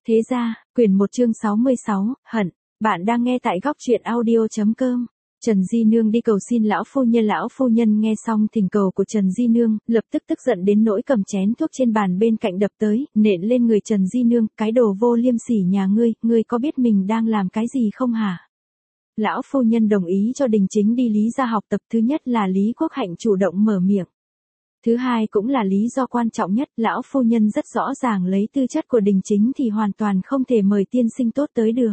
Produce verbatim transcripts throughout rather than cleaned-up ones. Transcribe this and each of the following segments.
Thế ra, quyển một chương sáu mươi sáu, hận. Bạn đang nghe tại góc truyện audio.com. Trần Di Nương đi cầu xin lão phu nhân. Lão phu nhân nghe xong thỉnh cầu của Trần Di Nương, lập tức tức giận đến nỗi cầm chén thuốc trên bàn bên cạnh đập tới, nện lên người Trần Di Nương, cái đồ vô liêm sỉ nhà ngươi, ngươi có biết mình đang làm cái gì không hả? Lão phu nhân đồng ý cho Đình Chính đi Lý gia học tập. Thứ nhất là Lý Quốc Hạnh chủ động mở miệng. Thứ hai cũng là lý do quan trọng nhất, lão phu nhân rất rõ ràng lấy tư chất của Đình Chính thì hoàn toàn không thể mời tiên sinh tốt tới được.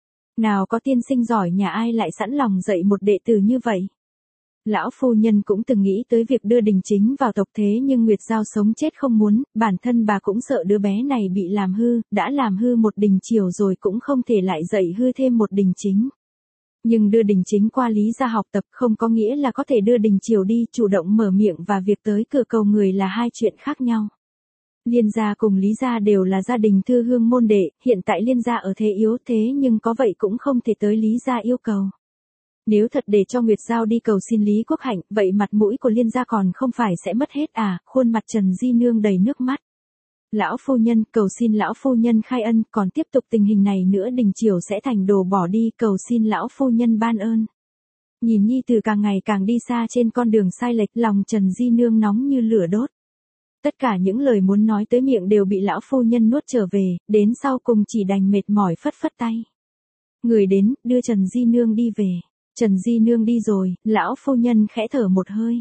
Nào có tiên sinh giỏi nhà ai lại sẵn lòng dạy một đệ tử như vậy. Lão phu nhân cũng từng nghĩ tới việc đưa Đình Chính vào tộc, thế nhưng Nguyệt Giao sống chết không muốn, bản thân bà cũng sợ đứa bé này bị làm hư, đã làm hư một Đình Chiểu rồi cũng không thể lại dạy hư thêm một Đình Chính. Nhưng đưa Đình Chính qua Lý gia học tập không có nghĩa là có thể đưa Đình Chiểu đi. Chủ động mở miệng và việc tới cửa cầu người là hai chuyện khác nhau. Liên gia cùng Lý gia đều là gia đình thư hương môn đệ, hiện tại Liên gia ở thế yếu thế nhưng có vậy cũng không thể tới Lý gia yêu cầu. Nếu thật để cho Nguyệt Giao đi cầu xin Lý Quốc Hạnh, vậy mặt mũi của Liên gia còn không phải sẽ mất hết à? Khuôn mặt Trần Di Nương đầy nước mắt. Lão phu nhân, cầu xin lão phu nhân khai ân, còn tiếp tục tình hình này nữa Đình Chiểu sẽ thành đồ bỏ đi, cầu xin lão phu nhân ban ơn. Nhìn nhi tử càng ngày càng đi xa trên con đường sai lệch, lòng Trần Di Nương nóng như lửa đốt. Tất cả những lời muốn nói tới miệng đều bị lão phu nhân nuốt trở về, đến sau cùng chỉ đành mệt mỏi phất phất tay. Người đến, đưa Trần Di Nương đi về. Trần Di Nương đi rồi, lão phu nhân khẽ thở một hơi.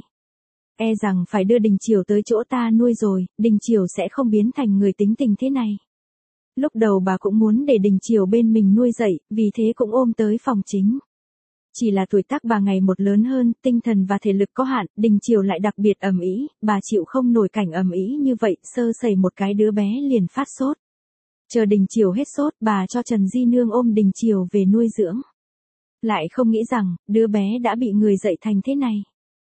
E rằng phải đưa Đình Chiểu tới chỗ ta nuôi rồi, Đình Chiểu sẽ không biến thành người tính tình thế này. Lúc đầu bà cũng muốn để Đình Chiểu bên mình nuôi dạy, vì thế cũng ôm tới phòng chính. Chỉ là tuổi tác bà ngày một lớn hơn, tinh thần và thể lực có hạn, Đình Chiểu lại đặc biệt ầm ĩ, bà chịu không nổi cảnh ầm ĩ như vậy, sơ sẩy một cái đứa bé liền phát sốt. Chờ Đình Chiểu hết sốt, bà cho Trần Di Nương ôm Đình Chiểu về nuôi dưỡng. Lại không nghĩ rằng, đứa bé đã bị người dạy thành thế này.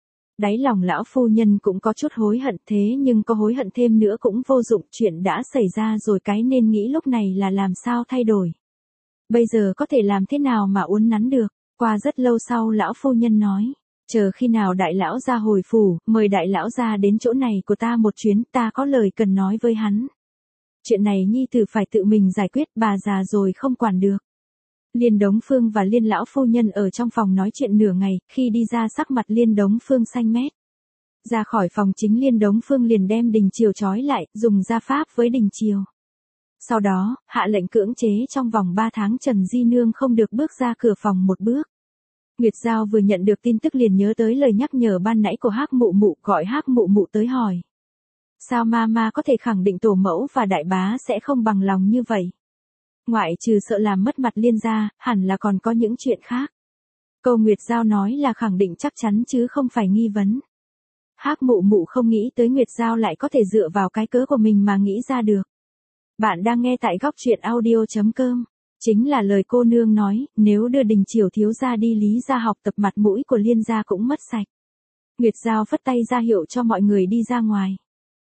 Đáy lòng lão phu nhân cũng có chút hối hận, thế nhưng có hối hận thêm nữa cũng vô dụng, chuyện đã xảy ra rồi, cái nên nghĩ lúc này là làm sao thay đổi. Bây giờ có thể làm thế nào mà uốn nắn được. Qua rất lâu sau lão phu nhân nói, chờ khi nào đại lão gia hồi phủ, mời đại lão gia đến chỗ này của ta một chuyến, ta có lời cần nói với hắn. Chuyện này nhi tử phải tự mình giải quyết, bà già rồi không quản được. Liên Đống Phương và Liên lão phu nhân ở trong phòng nói chuyện nửa ngày, khi đi ra sắc mặt Liên Đống Phương xanh mét. Ra khỏi phòng chính Liên Đống Phương liền đem Đình Chiểu trói lại, dùng gia pháp với Đình Chiểu. Sau đó, hạ lệnh cưỡng chế trong vòng ba tháng Trần Di Nương không được bước ra cửa phòng một bước. Nguyệt Giao vừa nhận được tin tức liền nhớ tới lời nhắc nhở ban nãy của Hắc Mụ Mụ, gọi Hắc Mụ Mụ tới hỏi. Sao Mama có thể khẳng định tổ mẫu và đại bá sẽ không bằng lòng như vậy? Ngoại trừ sợ làm mất mặt Liên gia, hẳn là còn có những chuyện khác. Câu Nguyệt Giao nói là khẳng định chắc chắn chứ không phải nghi vấn. Hắc Mụ Mụ không nghĩ tới Nguyệt Giao lại có thể dựa vào cái cớ của mình mà nghĩ ra được. Bạn đang nghe tại góc truyện audio.com. Chính là lời cô nương nói, nếu đưa Đình Chiểu thiếu gia đi Lý gia học tập mặt mũi của Liên gia cũng mất sạch. Nguyệt Giao phất tay ra hiệu cho mọi người đi ra ngoài.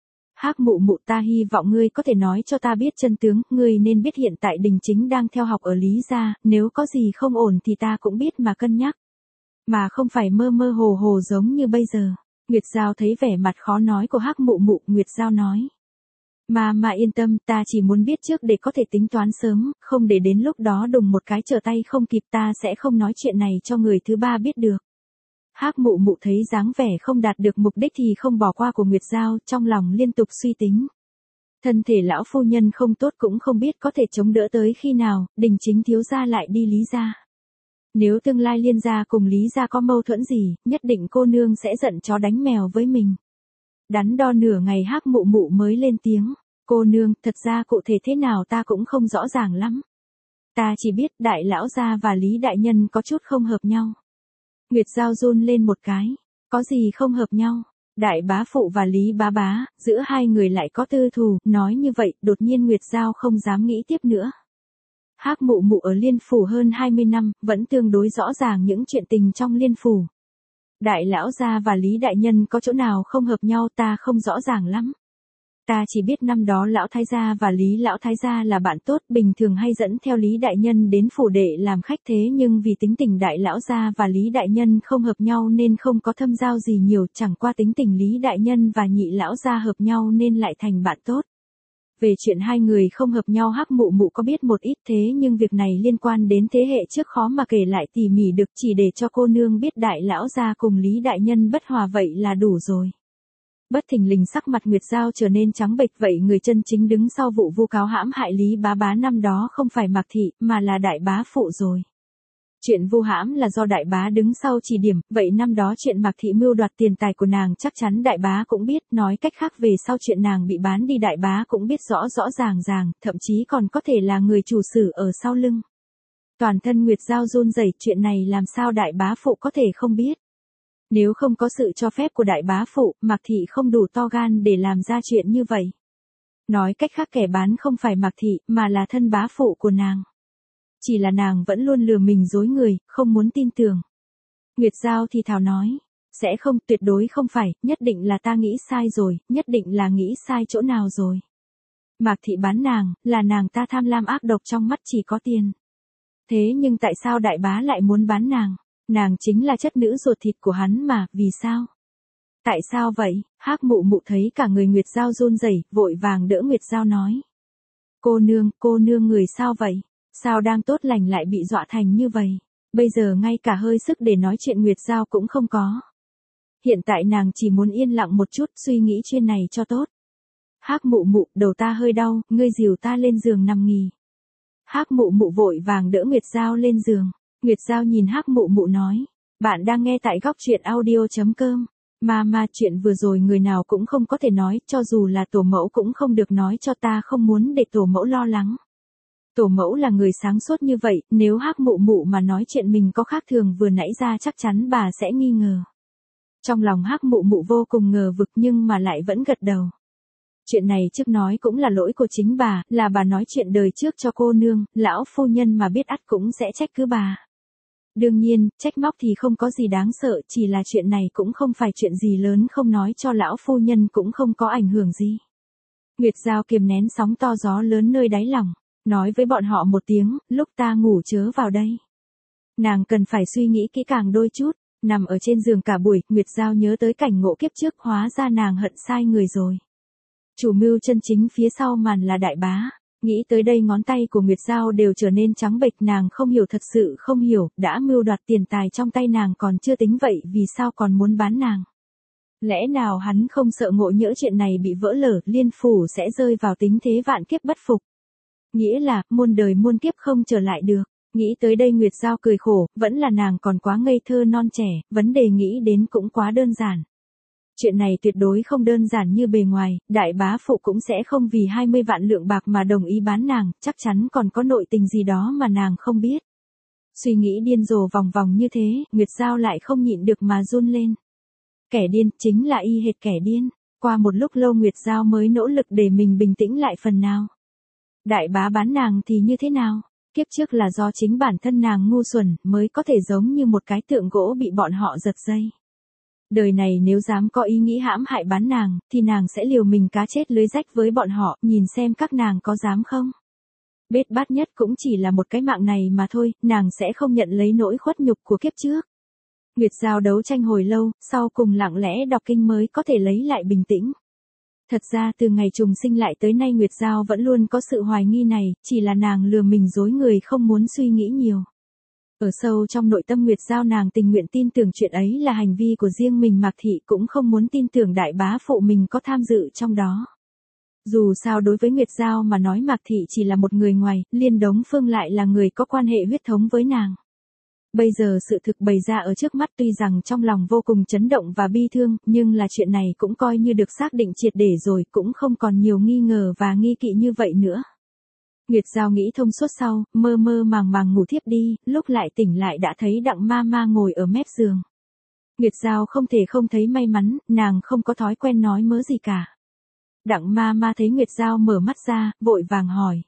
Hắc Mụ Mụ, ta hy vọng ngươi có thể nói cho ta biết chân tướng, ngươi nên biết hiện tại Đình Chính đang theo học ở Lý gia, nếu có gì không ổn thì ta cũng biết mà cân nhắc. Mà không phải mơ mơ hồ hồ giống như bây giờ. Nguyệt Giao thấy vẻ mặt khó nói của Hắc Mụ Mụ, Nguyệt Giao nói. Mà mà yên tâm, ta chỉ muốn biết trước để có thể tính toán sớm, không để đến lúc đó đùng một cái trở tay không kịp, ta sẽ không nói chuyện này cho người thứ ba biết được. Hắc Mụ Mụ thấy dáng vẻ không đạt được mục đích thì không bỏ qua của Nguyệt Giao, trong lòng liên tục suy tính. Thân thể lão phu nhân không tốt cũng không biết có thể chống đỡ tới khi nào, Đình Chính thiếu gia lại đi Lý gia. Nếu tương lai Liên gia cùng Lý gia có mâu thuẫn gì, nhất định cô nương sẽ giận chó đánh mèo với mình. Đắn đo nửa ngày Hắc Mụ Mụ mới lên tiếng, cô nương, thật ra cụ thể thế nào ta cũng không rõ ràng lắm. Ta chỉ biết đại lão gia và Lý đại nhân có chút không hợp nhau. Nguyệt Giao run lên một cái, có gì không hợp nhau? Đại bá phụ và Lý bá bá, giữa hai người lại có tư thù, nói như vậy, đột nhiên Nguyệt Giao không dám nghĩ tiếp nữa. Hắc Mụ Mụ ở Liên phủ hơn hai mươi năm, vẫn tương đối rõ ràng những chuyện tình trong Liên phủ. Đại lão gia và Lý đại nhân có chỗ nào không hợp nhau ta không rõ ràng lắm. Ta chỉ biết năm đó lão thái gia và Lý lão thái gia là bạn tốt, bình thường hay dẫn theo Lý đại nhân đến phủ đệ làm khách, thế nhưng vì tính tình đại lão gia và Lý đại nhân không hợp nhau nên không có thâm giao gì nhiều, chẳng qua tính tình Lý đại nhân và nhị lão gia hợp nhau nên lại thành bạn tốt. Về chuyện hai người không hợp nhau Hắc Mụ Mụ có biết một ít, thế nhưng việc này liên quan đến thế hệ trước khó mà kể lại tỉ mỉ được, chỉ để cho cô nương biết đại lão gia cùng Lý đại nhân bất hòa vậy là đủ rồi. Bất thình lình sắc mặt Nguyệt Giao trở nên trắng bệch, vậy người chân chính đứng sau vụ vu cáo hãm hại Lý bá bá năm đó không phải Mạc Thị, mà là đại bá phụ rồi. Chuyện vu hãm là do đại bá đứng sau chỉ điểm, vậy năm đó chuyện Mạc Thị mưu đoạt tiền tài của nàng chắc chắn đại bá cũng biết, nói cách khác về sau chuyện nàng bị bán đi đại bá cũng biết rõ rõ ràng ràng, thậm chí còn có thể là người chủ sử ở sau lưng. Toàn thân Nguyệt Giao run rẩy, chuyện này làm sao đại bá phụ có thể không biết. Nếu không có sự cho phép của đại bá phụ, Mạc Thị không đủ to gan để làm ra chuyện như vậy. Nói cách khác kẻ bán không phải Mạc Thị, mà là thân bá phụ của nàng. Chỉ là nàng vẫn luôn lừa mình dối người, không muốn tin tưởng. Nguyệt Giao thì thào nói, sẽ không, tuyệt đối không phải, nhất định là ta nghĩ sai rồi, nhất định là nghĩ sai chỗ nào rồi. Mạc Thị bán nàng, là nàng ta tham lam ác độc trong mắt chỉ có tiền. Thế nhưng tại sao đại bá lại muốn bán nàng? Nàng chính là chất nữ ruột thịt của hắn mà, vì sao? Tại sao vậy? Hắc Mụ Mụ thấy cả người Nguyệt Giao run rẩy, vội vàng đỡ Nguyệt Giao nói. Cô nương, cô nương người sao vậy? Sao đang tốt lành lại bị dọa thành như vậy? Bây giờ ngay cả hơi sức để nói chuyện Nguyệt Giao cũng không có. Hiện tại nàng chỉ muốn yên lặng một chút, suy nghĩ chuyện này cho tốt. Hắc Mụ Mụ, đầu ta hơi đau, ngươi dìu ta lên giường nằm nghỉ. Hắc Mụ Mụ vội vàng đỡ Nguyệt Giao lên giường. Nguyệt Giao nhìn Hắc Mụ Mụ nói, bạn đang nghe tại góc truyện audio chấm com. Mama, chuyện vừa rồi người nào cũng không có thể nói, cho dù là tổ mẫu cũng không được nói cho ta, không muốn để tổ mẫu lo lắng. Tổ mẫu là người sáng suốt như vậy, nếu Hắc Mụ Mụ mà nói chuyện mình có khác thường vừa nãy ra chắc chắn bà sẽ nghi ngờ. Trong lòng Hắc Mụ Mụ vô cùng ngờ vực nhưng mà lại vẫn gật đầu. Chuyện này trước nói cũng là lỗi của chính bà, là bà nói chuyện đời trước cho cô nương, lão phu nhân mà biết ắt cũng sẽ trách cứ bà. Đương nhiên, trách móc thì không có gì đáng sợ, chỉ là chuyện này cũng không phải chuyện gì lớn, không nói cho lão phu nhân cũng không có ảnh hưởng gì. Nguyệt Giao kiềm nén sóng to gió lớn nơi đáy lòng, nói với bọn họ một tiếng, lúc ta ngủ chớ vào đây. Nàng cần phải suy nghĩ kỹ càng đôi chút, nằm ở trên giường cả buổi, Nguyệt Giao nhớ tới cảnh ngộ kiếp trước, hóa ra nàng hận sai người rồi. Chủ mưu chân chính phía sau màn là đại bá. Nghĩ tới đây ngón tay của Nguyệt Giao đều trở nên trắng bệch, nàng không hiểu, thật sự không hiểu, đã mưu đoạt tiền tài trong tay nàng còn chưa tính vậy, vì sao còn muốn bán nàng? Lẽ nào hắn không sợ ngộ nhỡ chuyện này bị vỡ lở, liên phủ sẽ rơi vào tính thế vạn kiếp bất phục? Nghĩa là, muôn đời muôn kiếp không trở lại được. Nghĩ tới đây Nguyệt Giao cười khổ, vẫn là nàng còn quá ngây thơ non trẻ, vấn đề nghĩ đến cũng quá đơn giản. Chuyện này tuyệt đối không đơn giản như bề ngoài, đại bá phụ cũng sẽ không vì hai mươi vạn lượng bạc mà đồng ý bán nàng, chắc chắn còn có nội tình gì đó mà nàng không biết. Suy nghĩ điên rồ vòng vòng như thế, Nguyệt Giao lại không nhịn được mà run lên. Kẻ điên, chính là y hệt kẻ điên. Qua một lúc lâu Nguyệt Giao mới nỗ lực để mình bình tĩnh lại phần nào. Đại bá bán nàng thì như thế nào? Kiếp trước là do chính bản thân nàng ngu xuẩn mới có thể giống như một cái tượng gỗ bị bọn họ giật dây. Đời này nếu dám có ý nghĩ hãm hại bán nàng, thì nàng sẽ liều mình cá chết lưới rách với bọn họ, nhìn xem các nàng có dám không. Bết bát nhất cũng chỉ là một cái mạng này mà thôi, nàng sẽ không nhận lấy nỗi khuất nhục của kiếp trước. Nguyệt Giao đấu tranh hồi lâu, sau cùng lặng lẽ đọc kinh mới có thể lấy lại bình tĩnh. Thật ra từ ngày trùng sinh lại tới nay Nguyệt Giao vẫn luôn có sự hoài nghi này, chỉ là nàng lừa mình dối người không muốn suy nghĩ nhiều. Ở sâu trong nội tâm Nguyệt Giao nàng tình nguyện tin tưởng chuyện ấy là hành vi của riêng mình, Mạc Thị cũng không muốn tin tưởng đại bá phụ mình có tham dự trong đó. Dù sao đối với Nguyệt Giao mà nói Mạc Thị chỉ là một người ngoài, Liên Đống Phương lại là người có quan hệ huyết thống với nàng. Bây giờ sự thực bày ra ở trước mắt, tuy rằng trong lòng vô cùng chấn động và bi thương, nhưng là chuyện này cũng coi như được xác định triệt để rồi, cũng không còn nhiều nghi ngờ và nghi kỵ như vậy nữa. Nguyệt Giao nghĩ thông suốt sau, mơ mơ màng màng ngủ thiếp đi, lúc lại tỉnh lại đã thấy Đặng ma ma ngồi ở mép giường. Nguyệt Giao không thể không thấy may mắn, nàng không có thói quen nói mớ gì cả. Đặng ma ma thấy Nguyệt Giao mở mắt ra, vội vàng hỏi.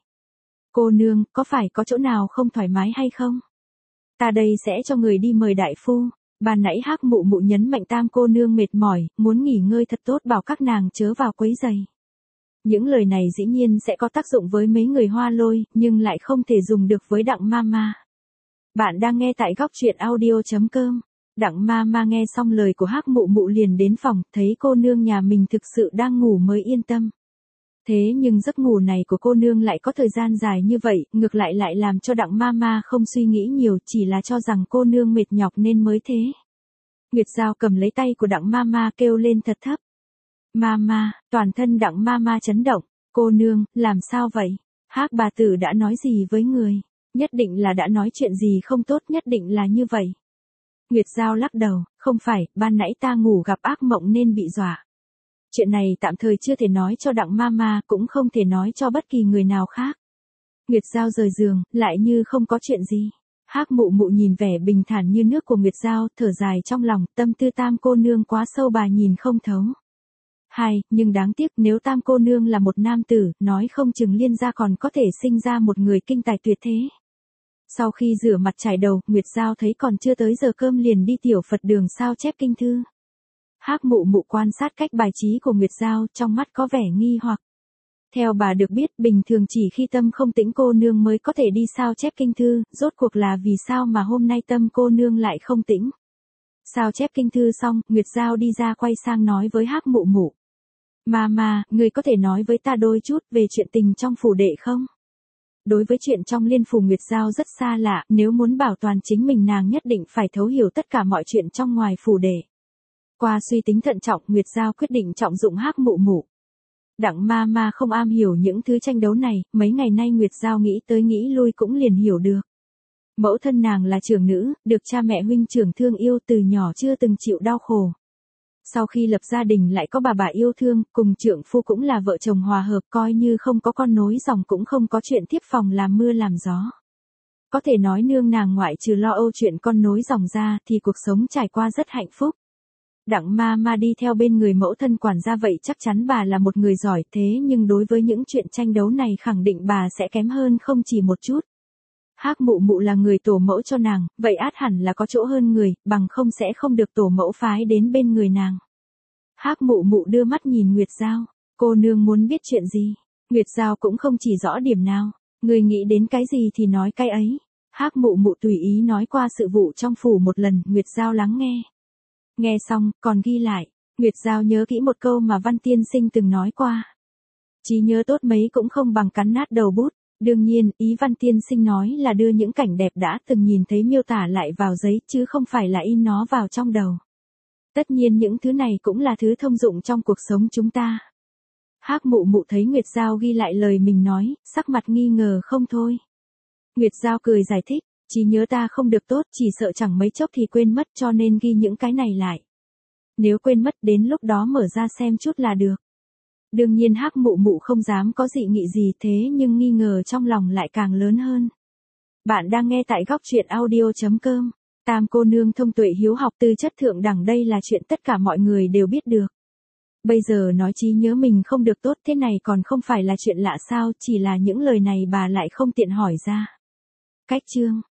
Cô nương, có phải có chỗ nào không thoải mái hay không? Ta đây sẽ cho người đi mời đại phu. Ban nãy Hắc Mụ Mụ nhấn mạnh tam cô nương mệt mỏi, muốn nghỉ ngơi thật tốt, bảo các nàng chớ vào quấy rầy. Những lời này dĩ nhiên sẽ có tác dụng với mấy người Hoa Lôi, nhưng lại không thể dùng được với Đặng Mama. Bạn đang nghe tại góc truyện audio chấm com. Đặng Mama nghe xong lời của Hắc Mụ Mụ liền đến phòng, thấy cô nương nhà mình thực sự đang ngủ mới yên tâm. Thế nhưng giấc ngủ này của cô nương lại có thời gian dài như vậy, ngược lại lại làm cho Đặng Mama không suy nghĩ nhiều, chỉ là cho rằng cô nương mệt nhọc nên mới thế. Nguyệt Giao cầm lấy tay của Đặng Mama kêu lên thật thấp. Mama, toàn thân Đặng Mama chấn động, cô nương, làm sao vậy? Hắc bà tử đã nói gì với người? Nhất định là đã nói chuyện gì không tốt, nhất định là như vậy. Nguyệt Giao lắc đầu, không phải, ban nãy ta ngủ gặp ác mộng nên bị dọa. Chuyện này tạm thời chưa thể nói cho Đặng Mama, cũng không thể nói cho bất kỳ người nào khác. Nguyệt Giao rời giường, lại như không có chuyện gì. Hắc Mụ Mụ nhìn vẻ bình thản như nước của Nguyệt Giao, thở dài trong lòng, tâm tư Tam cô nương quá sâu bà nhìn không thấu. Hai, nhưng đáng tiếc nếu Tam cô nương là một nam tử, nói không chừng Liên gia còn có thể sinh ra một người kinh tài tuyệt thế. Sau khi rửa mặt chải đầu, Nguyệt Giao thấy còn chưa tới giờ cơm liền đi tiểu Phật đường sao chép kinh thư. Hắc Mụ Mụ quan sát cách bài trí của Nguyệt Giao, trong mắt có vẻ nghi hoặc. Theo bà được biết, bình thường chỉ khi tâm không tĩnh cô nương mới có thể đi sao chép kinh thư, rốt cuộc là vì sao mà hôm nay tâm cô nương lại không tĩnh. Sao chép kinh thư xong, Nguyệt Giao đi ra quay sang nói với Hắc Mụ Mụ. Mama, người có thể nói với ta đôi chút về chuyện tình trong phủ đệ không? Đối với chuyện trong liên phủ Nguyệt Giao rất xa lạ, nếu muốn bảo toàn chính mình nàng nhất định phải thấu hiểu tất cả mọi chuyện trong ngoài phủ đệ. Qua suy tính thận trọng, Nguyệt Giao quyết định trọng dụng Hắc Mụ Mụ. Đặng Mama không am hiểu những thứ tranh đấu này, mấy ngày nay Nguyệt Giao nghĩ tới nghĩ lui cũng liền hiểu được. Mẫu thân nàng là trưởng nữ, được cha mẹ huynh trưởng thương yêu, từ nhỏ chưa từng chịu đau khổ. Sau khi lập gia đình lại có bà bà yêu thương, cùng trượng phu cũng là vợ chồng hòa hợp, coi như không có con nối dòng cũng không có chuyện tiếp phòng làm mưa làm gió. Có thể nói nương nàng ngoại trừ lo âu chuyện con nối dòng ra thì cuộc sống trải qua rất hạnh phúc. Đặng Mama đi theo bên người mẫu thân quản gia vậy chắc chắn bà là một người giỏi, thế nhưng đối với những chuyện tranh đấu này khẳng định bà sẽ kém hơn không chỉ một chút. Hắc Mụ Mụ là người tổ mẫu cho nàng, vậy át hẳn là có chỗ hơn người, bằng không sẽ không được tổ mẫu phái đến bên người nàng. Hắc Mụ Mụ đưa mắt nhìn Nguyệt Giao, cô nương muốn biết chuyện gì? Nguyệt Giao cũng không chỉ rõ điểm nào, người nghĩ đến cái gì thì nói cái ấy. Hắc Mụ Mụ tùy ý nói qua sự vụ trong phủ một lần, Nguyệt Giao lắng nghe. Nghe xong, còn ghi lại, Nguyệt Giao nhớ kỹ một câu mà Văn Tiên Sinh từng nói qua. Trí nhớ tốt mấy cũng không bằng cắn nát đầu bút. Đương nhiên, ý Văn Tiên Sinh nói là đưa những cảnh đẹp đã từng nhìn thấy miêu tả lại vào giấy, chứ không phải là in nó vào trong đầu. Tất nhiên những thứ này cũng là thứ thông dụng trong cuộc sống chúng ta. Hắc Mụ Mụ thấy Nguyệt Giao ghi lại lời mình nói, sắc mặt nghi ngờ không thôi. Nguyệt Giao cười giải thích, trí nhớ ta không được tốt, chỉ sợ chẳng mấy chốc thì quên mất, cho nên ghi những cái này lại. Nếu quên mất đến lúc đó mở ra xem chút là được. Đương nhiên Hắc Mụ Mụ không dám có dị nghị gì, thế nhưng nghi ngờ trong lòng lại càng lớn hơn. Bạn đang nghe tại góc truyện audio chấm com. Tam cô nương thông tuệ hiếu học tư chất thượng đẳng, đây là chuyện tất cả mọi người đều biết được. Bây giờ nói trí nhớ mình không được tốt thế này còn không phải là chuyện lạ sao, chỉ là những lời này bà lại không tiện hỏi ra. Cách chương